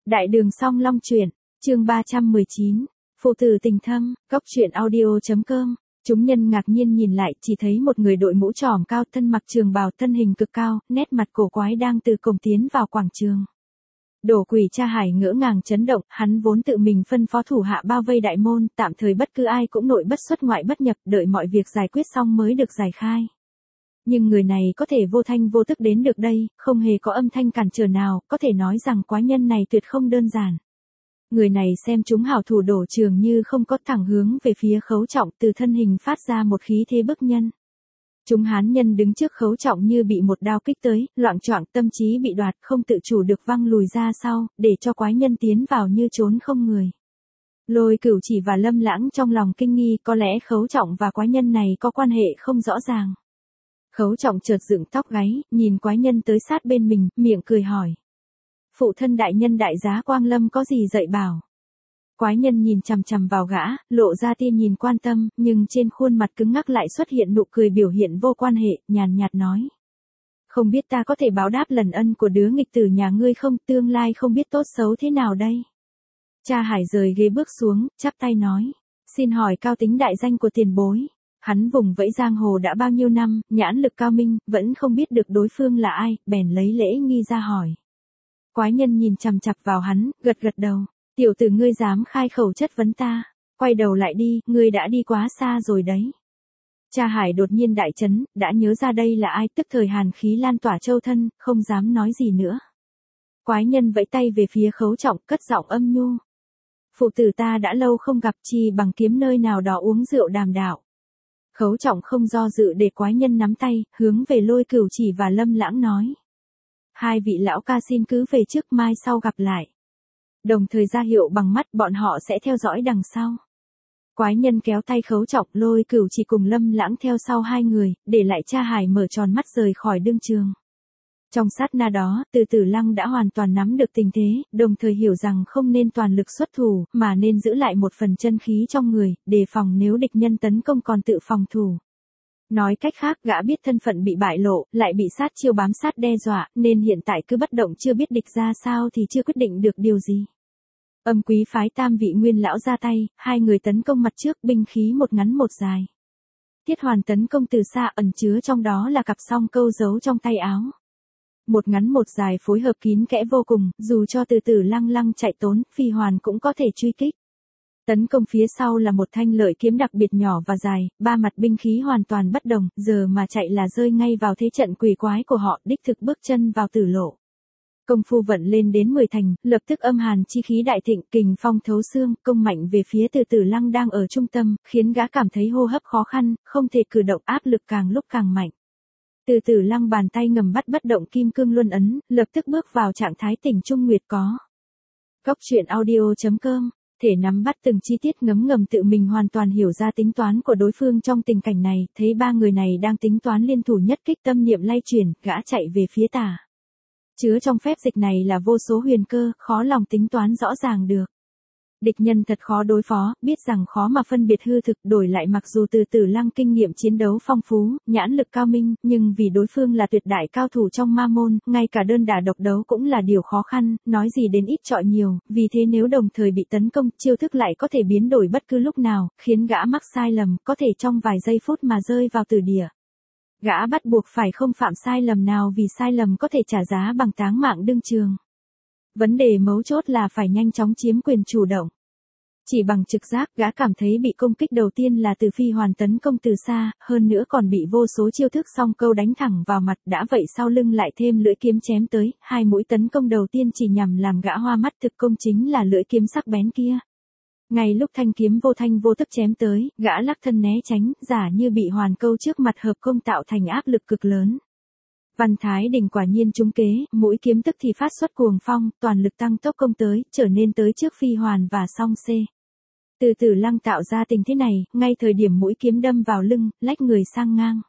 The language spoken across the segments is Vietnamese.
Đại đường song long truyện, chương 319, phụ tử tình thâm, góc truyện audio.com. Chúng nhân ngạc nhiên nhìn lại, chỉ thấy một người đội mũ tròm cao, thân mặc trường bào, thân hình cực cao, nét mặt cổ quái đang từ cổng tiến vào quảng trường. Đổ Quỷ Cha Hải ngỡ ngàng chấn động, hắn vốn tự mình phân phó thủ hạ bao vây đại môn, tạm thời bất cứ ai cũng nội bất xuất ngoại bất nhập, đợi mọi việc giải quyết xong mới được giải khai. Nhưng người này có thể vô thanh vô tức đến được đây, không hề có âm thanh cản trở nào, có thể nói rằng quái nhân này tuyệt không đơn giản. Người này xem chúng hảo thủ đổ trường như không có, thẳng hướng về phía Khấu Trọng, từ thân hình phát ra một khí thế bức nhân. Chúng hán nhân đứng trước Khấu Trọng như bị một đao kích tới, loạng choạng, tâm trí bị đoạt, không tự chủ được văng lùi ra sau, để cho quái nhân tiến vào như trốn không người. Lôi Cửu Chỉ và Lâm Lãng trong lòng kinh nghi, có lẽ Khấu Trọng và quái nhân này có quan hệ không rõ ràng. Khấu Trọng chợt dựng tóc gáy, nhìn quái nhân tới sát bên mình, miệng cười hỏi. Phụ thân đại nhân đại giá Quang Lâm có gì dạy bảo? Quái nhân nhìn chằm chằm vào gã, lộ ra tia nhìn quan tâm, nhưng trên khuôn mặt cứng ngắc lại xuất hiện nụ cười biểu hiện vô quan hệ, nhàn nhạt nói. Không biết ta có thể báo đáp lần ân của đứa nghịch tử nhà ngươi không, tương lai không biết tốt xấu thế nào đây? Cha Hải rời ghế bước xuống, chắp tay nói. Xin hỏi cao tính đại danh của tiền bối. Hắn vùng vẫy giang hồ đã bao nhiêu năm, nhãn lực cao minh, vẫn không biết được đối phương là ai, bèn lấy lễ nghi ra hỏi. Quái nhân nhìn chằm chằm vào hắn, gật gật đầu. Tiểu tử ngươi dám khai khẩu chất vấn ta, quay đầu lại đi, ngươi đã đi quá xa rồi đấy. Cha Hải đột nhiên đại chấn, đã nhớ ra đây là ai, tức thời hàn khí lan tỏa châu thân, không dám nói gì nữa. Quái nhân vẫy tay về phía Khấu Trọng, cất giọng âm nhu. Phụ tử ta đã lâu không gặp, chi bằng kiếm nơi nào đó uống rượu đàm đạo. Khấu Trọng không do dự để quái nhân nắm tay, hướng về Lôi Cửu Chỉ và Lâm Lãng nói. Hai vị lão ca xin cứ về trước, mai sau gặp lại. Đồng thời ra hiệu bằng mắt, bọn họ sẽ theo dõi đằng sau. Quái nhân kéo tay Khấu Trọng, Lôi Cửu Chỉ cùng Lâm Lãng theo sau hai người, để lại Cha Hải mở tròn mắt rời khỏi đương trường. Trong sát na đó, Từ Tử Lăng đã hoàn toàn nắm được tình thế, đồng thời hiểu rằng không nên toàn lực xuất thủ, mà nên giữ lại một phần chân khí trong người, đề phòng nếu địch nhân tấn công còn tự phòng thủ. Nói cách khác, gã biết thân phận bị bại lộ, lại bị sát chiêu bám sát đe dọa, nên hiện tại cứ bất động, chưa biết địch ra sao thì chưa quyết định được điều gì. Âm Quý phái Tam Vị Nguyên lão ra tay, hai người tấn công mặt trước, binh khí một ngắn một dài. Tiết Hoàn tấn công từ xa, ẩn chứa trong đó là cặp song câu giấu trong tay áo. Một ngắn một dài phối hợp kín kẽ vô cùng, dù cho Từ Tử Lăng chạy trốn, Phi Hoàn cũng có thể truy kích. Tấn công phía sau là một thanh lợi kiếm đặc biệt nhỏ và dài, ba mặt binh khí hoàn toàn bất đồng, giờ mà chạy là rơi ngay vào thế trận quỷ quái của họ, đích thực bước chân vào tử lộ. Công phu vận lên đến 10 thành, lập tức âm hàn chi khí đại thịnh, kình phong thấu xương, công mạnh về phía Từ Tử Lăng đang ở trung tâm, khiến gã cảm thấy hô hấp khó khăn, không thể cử động, áp lực càng lúc càng mạnh. Từ Tử Lăng bàn tay ngầm bắt bất động kim cương luân ấn, lập tức bước vào trạng thái tỉnh trung nguyệt có. Góc truyện audio.com, thể nắm bắt từng chi tiết ngấm ngầm tự mình hoàn toàn hiểu ra tính toán của đối phương trong tình cảnh này, thấy ba người này đang tính toán liên thủ nhất kích, tâm niệm lay chuyển, gã chạy về phía tả. Chứa trong phép dịch này là vô số huyền cơ, khó lòng tính toán rõ ràng được. Địch nhân thật khó đối phó, biết rằng khó mà phân biệt hư thực, đổi lại mặc dù Từ Tử Lăng kinh nghiệm chiến đấu phong phú, nhãn lực cao minh, nhưng vì đối phương là tuyệt đại cao thủ trong ma môn, ngay cả đơn đả độc đấu cũng là điều khó khăn, nói gì đến ít trọi nhiều, vì thế nếu đồng thời bị tấn công, chiêu thức lại có thể biến đổi bất cứ lúc nào, khiến gã mắc sai lầm, có thể trong vài giây phút mà rơi vào tử địa. Gã bắt buộc phải không phạm sai lầm nào, vì sai lầm có thể trả giá bằng táng mạng đương trường. Vấn đề mấu chốt là phải nhanh chóng chiếm quyền chủ động. Chỉ bằng trực giác, gã cảm thấy bị công kích đầu tiên là từ Phi Hoàn tấn công từ xa, hơn nữa còn bị vô số chiêu thức song câu đánh thẳng vào mặt, đã vậy sau lưng lại thêm lưỡi kiếm chém tới, hai mũi tấn công đầu tiên chỉ nhằm làm gã hoa mắt, thực công chính là lưỡi kiếm sắc bén kia. Ngay lúc thanh kiếm vô thanh vô tức chém tới, gã lắc thân né tránh, giả như bị hoàn câu trước mặt hợp công tạo thành áp lực cực lớn. Văn Thái Đình quả nhiên trúng kế, mũi kiếm tức thì phát xuất cuồng phong, toàn lực tăng tốc công tới, trở nên tới trước Phi Hoàn và song C. Từ Tử Lăng tạo ra tình thế này, ngay thời điểm mũi kiếm đâm vào lưng, lách người sang ngang.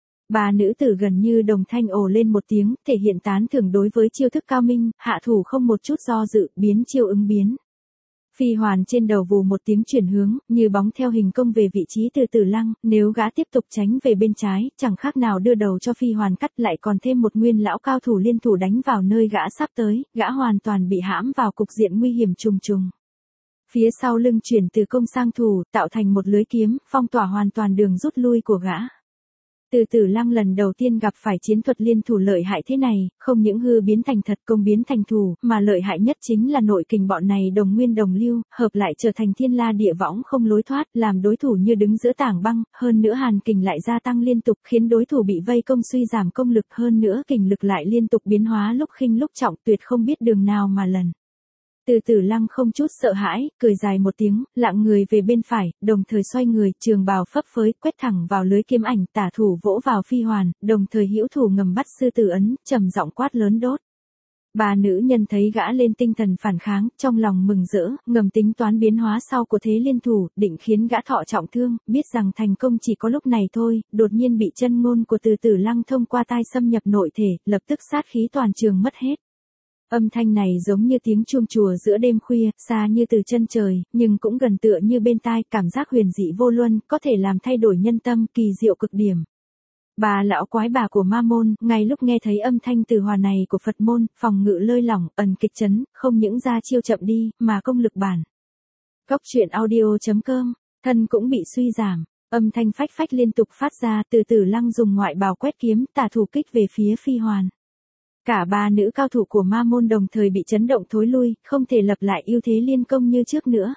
Ba nữ tử gần như đồng thanh ồ lên một tiếng, thể hiện tán thưởng đối với chiêu thức cao minh, hạ thủ không một chút do dự, biến chiêu ứng biến. Phi Hoàn trên đầu vù một tiếng chuyển hướng, như bóng theo hình công về vị trí Từ Tử Lăng, nếu gã tiếp tục tránh về bên trái, chẳng khác nào đưa đầu cho Phi Hoàn cắt, lại còn thêm một nguyên lão cao thủ liên thủ đánh vào nơi gã sắp tới, gã hoàn toàn bị hãm vào cục diện nguy hiểm trùng trùng. Phía sau lưng chuyển từ công sang thủ, tạo thành một lưới kiếm, phong tỏa hoàn toàn đường rút lui của gã. Từ Tử Lăng lần đầu tiên gặp phải chiến thuật liên thủ lợi hại thế này, không những hư biến thành thật, công biến thành thủ, mà lợi hại nhất chính là nội kình bọn này đồng nguyên đồng lưu, hợp lại trở thành thiên la địa võng không lối thoát, làm đối thủ như đứng giữa tảng băng, hơn nữa hàn kình lại gia tăng liên tục, khiến đối thủ bị vây công suy giảm công lực, hơn nữa kình lực lại liên tục biến hóa lúc khinh lúc trọng, tuyệt không biết đường nào mà lần. Từ Tử Lăng không chút sợ hãi, cười dài một tiếng, lạng người về bên phải, đồng thời xoay người, trường bào phấp phới, quét thẳng vào lưới kiếm ảnh, tả thủ vỗ vào Phi Hoàn, đồng thời hữu thủ ngầm bắt sư tử ấn, trầm giọng quát lớn đốt. Ba nữ nhân thấy gã lên tinh thần phản kháng, trong lòng mừng rỡ, ngầm tính toán biến hóa sau của thế liên thủ, định khiến gã thọ trọng thương, biết rằng thành công chỉ có lúc này thôi, đột nhiên bị chân ngôn của Từ Tử Lăng thông qua tai xâm nhập nội thể, lập tức sát khí toàn trường mất hết. Âm thanh này giống như tiếng chuông chùa giữa đêm khuya, xa như từ chân trời, nhưng cũng gần tựa như bên tai, cảm giác huyền dị vô luân, có thể làm thay đổi nhân tâm, kỳ diệu cực điểm. Bà lão quái bà của Ma Môn, ngay lúc nghe thấy âm thanh từ hòa này của Phật môn, phòng ngự lơi lỏng, ẩn kịch chấn, không những ra chiêu chậm đi, mà công lực bản. Góc truyện audio.com, thân cũng bị suy giảm, âm thanh phách phách liên tục phát ra, Từ Tử Lăng dùng ngoại bào quét kiếm, tả thủ kích về phía Phi Hoàn. Cả ba nữ cao thủ của Ma Môn đồng thời bị chấn động thối lui, không thể lập lại ưu thế liên công như trước nữa.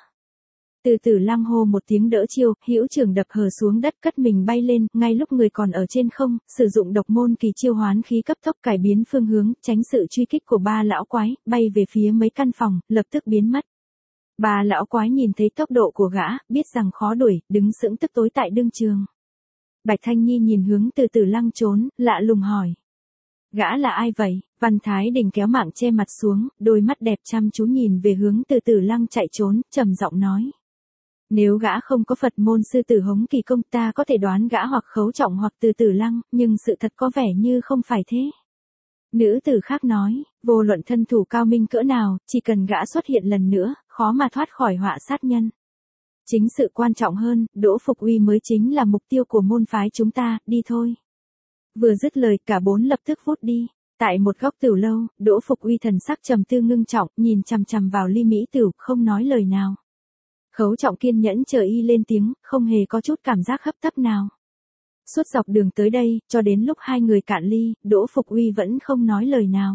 Từ Tử Lăng hô một tiếng đỡ chiêu, hữu trường đập hờ xuống đất, cất mình bay lên, ngay lúc người còn ở trên không, sử dụng độc môn kỳ chiêu hoán khí cấp tốc cải biến phương hướng, tránh sự truy kích của ba lão quái, bay về phía mấy căn phòng, lập tức biến mất. Ba lão quái nhìn thấy tốc độ của gã, biết rằng khó đuổi, đứng sững tức tối tại đương trường. Bạch Thanh Nhi nhìn hướng Từ Tử Lăng trốn, lạ lùng hỏi. Gã là ai vậy? Văn Thái Đình kéo mạng che mặt xuống, đôi mắt đẹp chăm chú nhìn về hướng Từ Tử Lăng chạy trốn, trầm giọng nói. Nếu gã không có Phật môn sư tử hống kỳ công, ta có thể đoán gã hoặc Khấu Trọng hoặc Từ Tử Lăng, nhưng sự thật có vẻ như không phải thế. Nữ tử khác nói, vô luận thân thủ cao minh cỡ nào, chỉ cần gã xuất hiện lần nữa, khó mà thoát khỏi họa sát nhân. Chính sự quan trọng hơn, Đỗ Phục Uy mới chính là mục tiêu của môn phái chúng ta, đi thôi. Vừa dứt lời, cả bốn lập tức vút đi. Tại một góc tửu lâu, Đỗ Phục Uy thần sắc trầm tư ngưng trọng, nhìn chằm chằm vào ly mỹ tửu, không nói lời nào. Khấu Trọng kiên nhẫn chờ y lên tiếng, không hề có chút cảm giác hấp tấp nào. Suốt dọc đường tới đây, cho đến lúc hai người cạn ly, Đỗ Phục Uy vẫn không nói lời nào.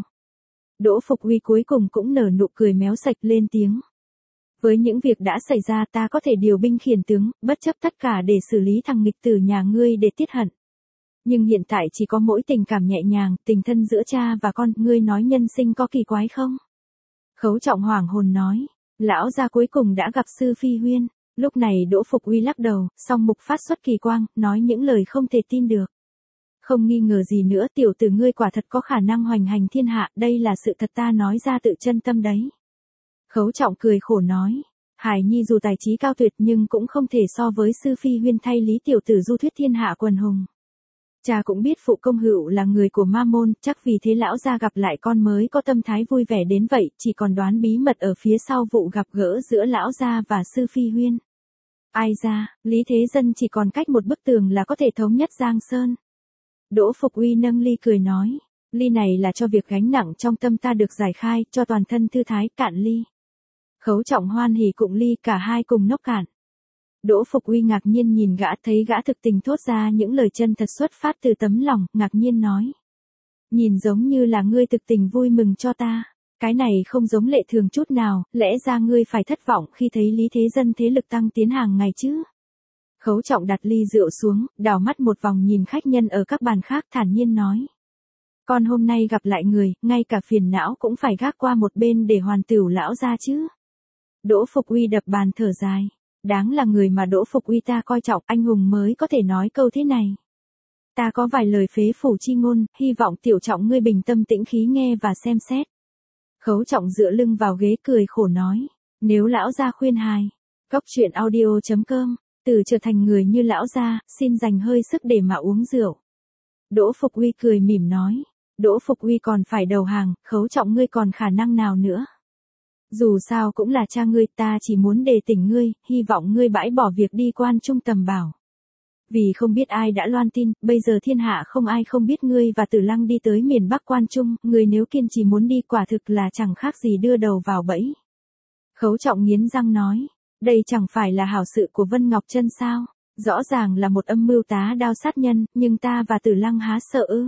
Đỗ Phục Uy cuối cùng cũng nở nụ cười méo sạch lên tiếng. Với những việc đã xảy ra, ta có thể điều binh khiển tướng, bất chấp tất cả để xử lý thằng nghịch tử nhà ngươi để tiết hận. Nhưng hiện tại chỉ có mỗi tình cảm nhẹ nhàng, tình thân giữa cha và con, ngươi nói nhân sinh có kỳ quái không? Khấu Trọng hoảng hồn nói, lão gia cuối cùng đã gặp sư Phi Huyên. Lúc này Đỗ Phục Uy lắc đầu, song mục phát xuất kỳ quang, nói những lời không thể tin được. Không nghi ngờ gì nữa, tiểu tử ngươi quả thật có khả năng hoành hành thiên hạ, đây là sự thật ta nói ra tự chân tâm đấy. Khấu Trọng cười khổ nói, Hải Nhi dù tài trí cao tuyệt nhưng cũng không thể so với sư Phi Huyên thay lý tiểu tử du thuyết thiên hạ quần hùng. Cha cũng biết phụ công hữu là người của Ma Môn, chắc vì thế lão gia gặp lại con mới có tâm thái vui vẻ đến vậy, chỉ còn đoán bí mật ở phía sau vụ gặp gỡ giữa lão gia và sư Phi Huyên. Ai ra, Lý Thế Dân chỉ còn cách một bức tường là có thể thống nhất Giang Sơn. Đỗ Phục Uy nâng ly cười nói, ly này là cho việc gánh nặng trong tâm ta được giải khai, cho toàn thân thư thái, cạn ly. Khấu Trọng hoan hỉ cụng ly, cả hai cùng nốc cạn. Đỗ Phục Uy ngạc nhiên nhìn gã, thấy gã thực tình thốt ra những lời chân thật xuất phát từ tấm lòng, ngạc nhiên nói. Nhìn giống như là ngươi thực tình vui mừng cho ta. Cái này không giống lệ thường chút nào, lẽ ra ngươi phải thất vọng khi thấy Lý Thế Dân thế lực tăng tiến hàng ngày chứ. Khấu Trọng đặt ly rượu xuống, đảo mắt một vòng nhìn khách nhân ở các bàn khác, thản nhiên nói. Con hôm nay gặp lại người, ngay cả phiền não cũng phải gác qua một bên để hoàn tửu lão ra chứ. Đỗ Phục Uy đập bàn thở dài. Đáng là người mà Đỗ Phục Uy ta coi trọng, anh hùng mới có thể nói câu thế này. Ta có vài lời phế phủ chi ngôn, hy vọng tiểu trọng ngươi bình tâm tĩnh khí nghe và xem xét. Khấu Trọng dựa lưng vào ghế cười khổ nói, nếu lão gia khuyên hài. Góc truyện audio.com, từ trở thành người như lão gia, xin dành hơi sức để mà uống rượu. Đỗ Phục Uy cười mỉm nói, Đỗ Phục Uy còn phải đầu hàng, Khấu Trọng ngươi còn khả năng nào nữa. Dù sao cũng là cha ngươi, ta chỉ muốn đề tỉnh ngươi, hy vọng ngươi bãi bỏ việc đi Quan Trung tầm bảo. Vì không biết ai đã loan tin, bây giờ thiên hạ không ai không biết ngươi và Tử Lăng đi tới miền Bắc Quan Trung, ngươi nếu kiên trì muốn đi quả thực là chẳng khác gì đưa đầu vào bẫy. Khấu Trọng nghiến răng nói, đây chẳng phải là hảo sự của Vân Ngọc Trân sao? Rõ ràng là một âm mưu tá đao sát nhân, nhưng ta và Tử Lăng há sợ ư?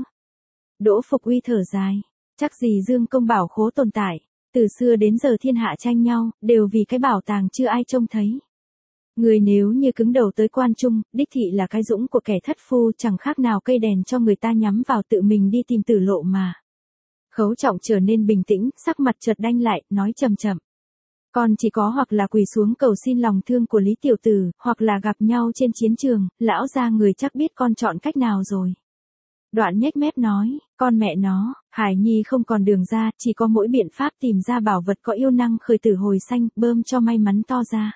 Đỗ Phục Uy thở dài, chắc gì Dương Công bảo khố tồn tại, từ xưa đến giờ thiên hạ tranh nhau, đều vì cái bảo tàng chưa ai trông thấy. Người nếu như cứng đầu tới Quan Trung, đích thị là cái dũng của kẻ thất phu, chẳng khác nào cây đèn cho người ta nhắm vào, tự mình đi tìm tử lộ mà. Khấu Trọng trở nên bình tĩnh, sắc mặt chợt đanh lại, nói chậm chậm. Con chỉ có hoặc là quỳ xuống cầu xin lòng thương của Lý Tiểu Tử, hoặc là gặp nhau trên chiến trường, lão gia người chắc biết con chọn cách nào rồi. Đoạn nhếch mép nói, con mẹ nó, Hải Nhi không còn đường ra, chỉ có mỗi biện pháp tìm ra bảo vật có yêu năng khởi tử hồi sanh, bơm cho may mắn to ra.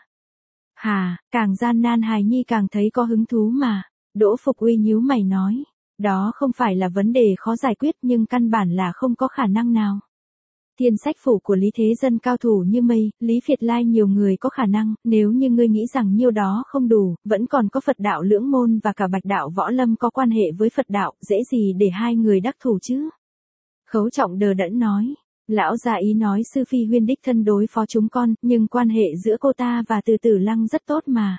Hà, càng gian nan Hải Nhi càng thấy có hứng thú mà. Đỗ Phục Uy nhíu mày nói, đó không phải là vấn đề khó giải quyết nhưng căn bản là không có khả năng nào. Thiên sách phủ của Lý Thế Dân cao thủ như mây, Lý Việt Lai nhiều người có khả năng, nếu như ngươi nghĩ rằng nhiêu đó không đủ, vẫn còn có Phật đạo Lưỡng Môn và cả Bạch đạo Võ Lâm có quan hệ với Phật đạo, dễ gì để hai người đắc thủ chứ? Khấu Trọng đờ đẫn nói, lão gia ý nói Sư Phi Huyên đích thân đối phó chúng con, nhưng quan hệ giữa cô ta và Từ Tử Lăng rất tốt mà.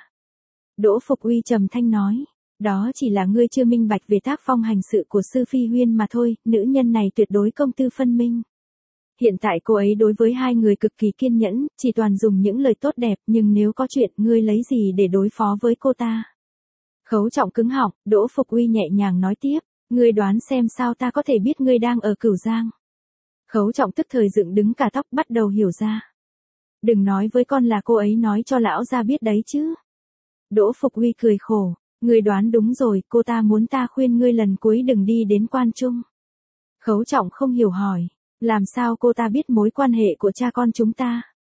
Đỗ Phục Uy trầm thanh nói, đó chỉ là ngươi chưa minh bạch về tác phong hành sự của Sư Phi Huyên mà thôi, nữ nhân này tuyệt đối công tư phân minh. Hiện tại cô ấy đối với hai người cực kỳ kiên nhẫn, chỉ toàn dùng những lời tốt đẹp, nhưng nếu có chuyện, ngươi lấy gì để đối phó với cô ta? Khấu Trọng cứng họng, Đỗ Phục Uy nhẹ nhàng nói tiếp, ngươi đoán xem sao ta có thể biết ngươi đang ở Cửu Giang. Khấu Trọng tức thời dựng đứng cả tóc, bắt đầu hiểu ra. Đừng nói với con là cô ấy nói cho lão gia biết đấy chứ. Đỗ Phục Uy cười khổ, ngươi đoán đúng rồi, cô ta muốn ta khuyên ngươi lần cuối đừng đi đến Quan Trung. Khấu Trọng không hiểu hỏi, làm sao cô ta biết mối quan hệ của cha con chúng ta?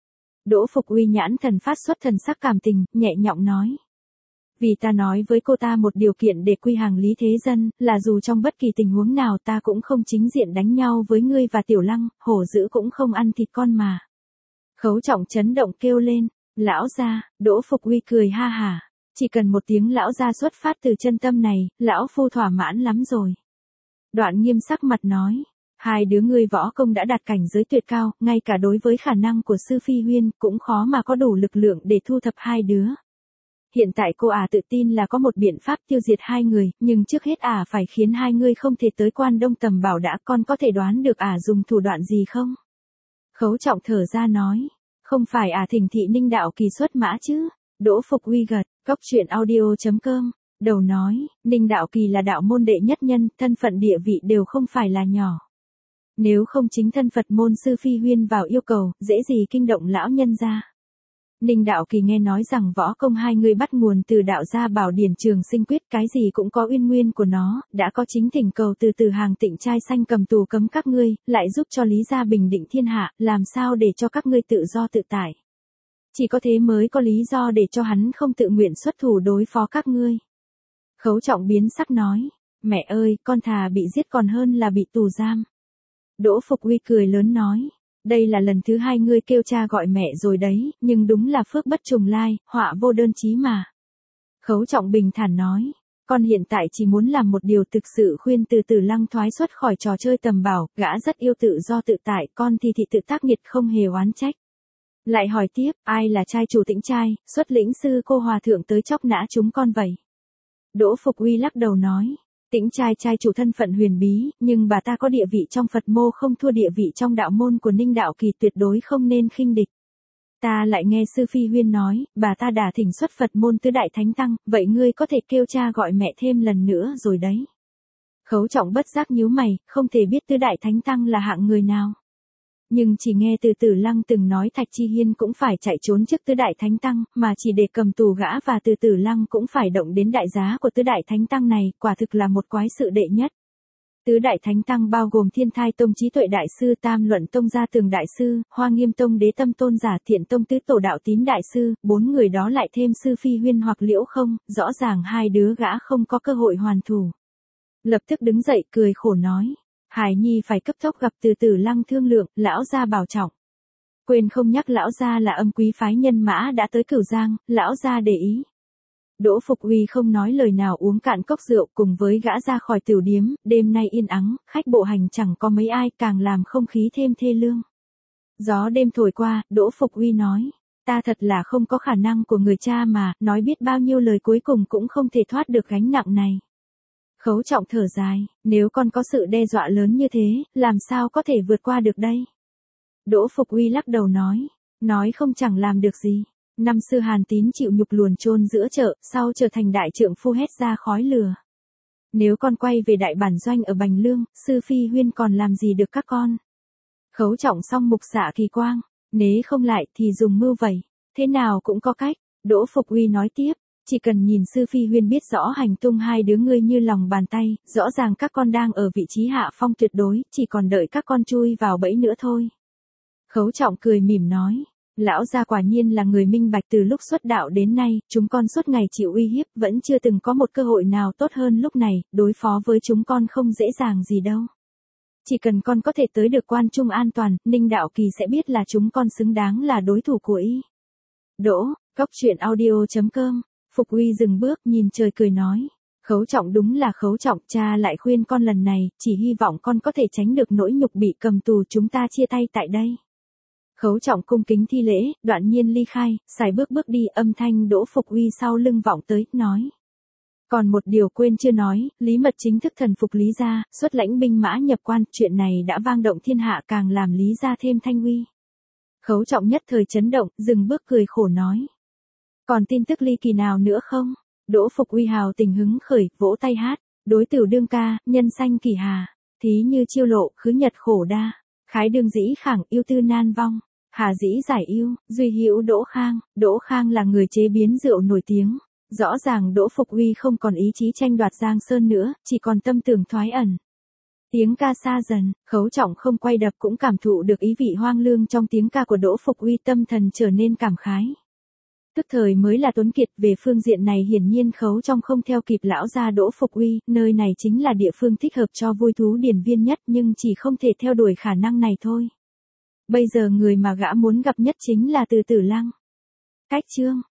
Đỗ Phục Uy nhãn thần phát xuất thần sắc cảm tình, nhẹ nhõm nói. Vì ta nói với cô ta một điều kiện để quy hàng Lý Thế Dân, là dù trong bất kỳ tình huống nào ta cũng không chính diện đánh nhau với ngươi và Tiểu Lăng, hổ dữ cũng không ăn thịt con mà. Khấu Trọng chấn động kêu lên, lão gia. Đỗ Phục Uy cười ha hả, chỉ cần một tiếng lão gia xuất phát từ chân tâm này, lão phu thỏa mãn lắm rồi. Đoạn nghiêm sắc mặt nói, hai đứa ngươi võ công đã đạt cảnh giới tuyệt cao, ngay cả đối với khả năng của Sư Phi Huyên, cũng khó mà có đủ lực lượng để thu thập hai đứa. Hiện tại cô tự tin là có một biện pháp tiêu diệt hai người, nhưng trước hết phải khiến hai người không thể tới Quan Đông tầm bảo đã, con có thể đoán được dùng thủ đoạn gì không? Khấu Trọng thở ra nói, không phải thỉnh thị Ninh Đạo Kỳ xuất mã chứ? Đỗ Phục Uy gật, Cóc Truyện Audio.com, đầu nói, Ninh Đạo Kỳ là đạo môn đệ nhất nhân, thân phận địa vị đều không phải là nhỏ. Nếu không chính thân Phật môn Sư Phi Huyên vào yêu cầu, dễ gì kinh động lão nhân gia. Ninh Đạo Kỳ nghe nói rằng võ công hai người bắt nguồn từ đạo gia Bảo Điển Trường Sinh Quyết, cái gì cũng có uyên nguyên của nó, đã có chính thỉnh cầu từ Từ Hàng Tịnh trai xanh cầm tù cấm các ngươi, lại giúp cho Lý gia bình định thiên hạ, làm sao để cho các ngươi tự do tự tại. Chỉ có thế mới có lý do để cho hắn không tự nguyện xuất thủ đối phó các ngươi. Khấu Trọng biến sắc nói, mẹ ơi, con thà bị giết còn hơn là bị tù giam. Đỗ Phục Uy cười lớn nói, đây là lần thứ hai ngươi kêu cha gọi mẹ rồi đấy, nhưng đúng là phước bất trùng lai, họa vô đơn chí mà. Khấu Trọng bình thản nói, con hiện tại chỉ muốn làm một điều, thực sự khuyên Từ Tử Lăng thoái xuất khỏi trò chơi tầm bảo, gã rất yêu tự do tự tại, con thì thị tự tác nghiệt không hề oán trách. Lại hỏi tiếp, ai là trai chủ Tĩnh trai, xuất lĩnh sư cô hòa thượng tới chóc nã chúng con vậy? Đỗ Phục Uy lắc đầu nói, Tĩnh trai trai chủ thân phận huyền bí, nhưng bà ta có địa vị trong Phật môn không thua địa vị trong đạo môn của Ninh Đạo Kỳ, tuyệt đối không nên khinh địch. Ta lại nghe Sư Phi Huyên nói, bà ta đã thỉnh xuất Phật môn tứ đại thánh tăng, vậy ngươi có thể kêu cha gọi mẹ thêm lần nữa rồi đấy. Khấu Trọng bất giác nhíu mày, không thể biết tứ đại thánh tăng là hạng người nào. Nhưng chỉ nghe Từ Tử Lăng từng nói Thạch Chi Hiên cũng phải chạy trốn trước tứ đại thánh tăng, mà chỉ để cầm tù gã và Từ Tử Lăng cũng phải động đến đại giá của tứ đại thánh tăng này, quả thực là một quái sự đệ nhất. Tứ đại thánh tăng bao gồm Thiên Thai Tông Trí Tuệ Đại Sư, Tam Luận Tông Gia Tường Đại Sư, Hoa Nghiêm Tông Đế Tâm Tôn Giả, Thiện Tông Tứ Tổ Đạo Tín Đại Sư, bốn người đó lại thêm Sư Phi Huyên hoặc Liễu Không, rõ ràng hai đứa gã không có cơ hội hoàn thủ. Lập tức đứng dậy cười khổ nói, Hải Nhi phải cấp tốc gặp Từ Tử Lăng thương lượng, lão gia bảo trọng. Quên không nhắc lão gia là Âm quý phái nhân mã đã tới Cửu Giang, lão gia để ý. Đỗ Phục Uy không nói lời nào uống cạn cốc rượu cùng với gã ra khỏi tiểu điếm, đêm nay yên ắng, khách bộ hành chẳng có mấy ai, càng làm không khí thêm thê lương. Gió đêm thổi qua, Đỗ Phục Uy nói, ta thật là không có khả năng của người cha mà, nói biết bao nhiêu lời cuối cùng cũng không thể thoát được gánh nặng này. Khấu Trọng thở dài, nếu con có sự đe dọa lớn như thế, làm sao có thể vượt qua được đây? Đỗ Phục Uy lắc đầu nói không chẳng làm được gì. Năm xưa Hàn Tín chịu nhục luồn chôn giữa chợ, sau trở thành đại trượng phu hét ra khói lửa. Nếu con quay về đại bản doanh ở Bành Lương, sư phi huyên còn làm gì được các con? Khấu Trọng song mục xạ kỳ quang, nếu không lại thì dùng mưu vậy, thế nào cũng có cách. Đỗ Phục Uy nói tiếp, chỉ cần nhìn sư phi huyên biết rõ hành tung hai đứa ngươi như lòng bàn tay, rõ ràng các con đang ở vị trí hạ phong tuyệt đối, chỉ còn đợi các con chui vào bẫy nữa thôi. Khấu Trọng cười mỉm nói, lão gia quả nhiên là người minh bạch, từ lúc xuất đạo đến nay, chúng con suốt ngày chịu uy hiếp, vẫn chưa từng có một cơ hội nào tốt hơn lúc này, đối phó với chúng con không dễ dàng gì đâu. Chỉ cần con có thể tới được Quan Trung an toàn, Ninh Đạo Kỳ sẽ biết là chúng con xứng đáng là đối thủ của y. Đỗ, Cốc Truyện Audio.com. Phục Uy dừng bước nhìn trời cười nói, Khấu Trọng đúng là Khấu Trọng, cha lại khuyên con lần này, chỉ hy vọng con có thể tránh được nỗi nhục bị cầm tù, chúng ta chia tay tại đây. Khấu Trọng cung kính thi lễ, đoạn nhiên ly khai, xài bước đi, âm thanh Đỗ Phục Uy sau lưng vọng tới, nói. Còn một điều quên chưa nói, Lý Mật chính thức thần phục Lý gia, xuất lãnh binh mã nhập quan, chuyện này đã vang động thiên hạ, càng làm Lý gia thêm thanh uy. Khấu Trọng nhất thời chấn động, dừng bước cười khổ nói. Còn tin tức ly kỳ nào nữa không? Đỗ Phục Uy hào tình hứng khởi, vỗ tay hát, đối tử đương ca, nhân sanh kỳ hà, thí như chiêu lộ, khứ nhật khổ đa, khái đương dĩ khẳng yêu tư nan vong. Hà dĩ giải yêu, duy hữu Đỗ Khang là người chế biến rượu nổi tiếng. Rõ ràng Đỗ Phục Uy không còn ý chí tranh đoạt Giang Sơn nữa, chỉ còn tâm tưởng thoái ẩn. Tiếng ca xa dần, Khấu Trọng không quay đập cũng cảm thụ được ý vị hoang lương trong tiếng ca của Đỗ Phục Uy, tâm thần trở nên cảm khái. Tức thời mới là tuấn kiệt, về phương diện này hiển nhiên Khấu Trọng không theo kịp lão gia Đỗ Phục Uy, nơi này chính là địa phương thích hợp cho vui thú điển viên nhất, nhưng chỉ không thể theo đuổi khả năng này thôi. Bây giờ người mà gã muốn gặp nhất chính là Từ Tử Lăng. Cách chương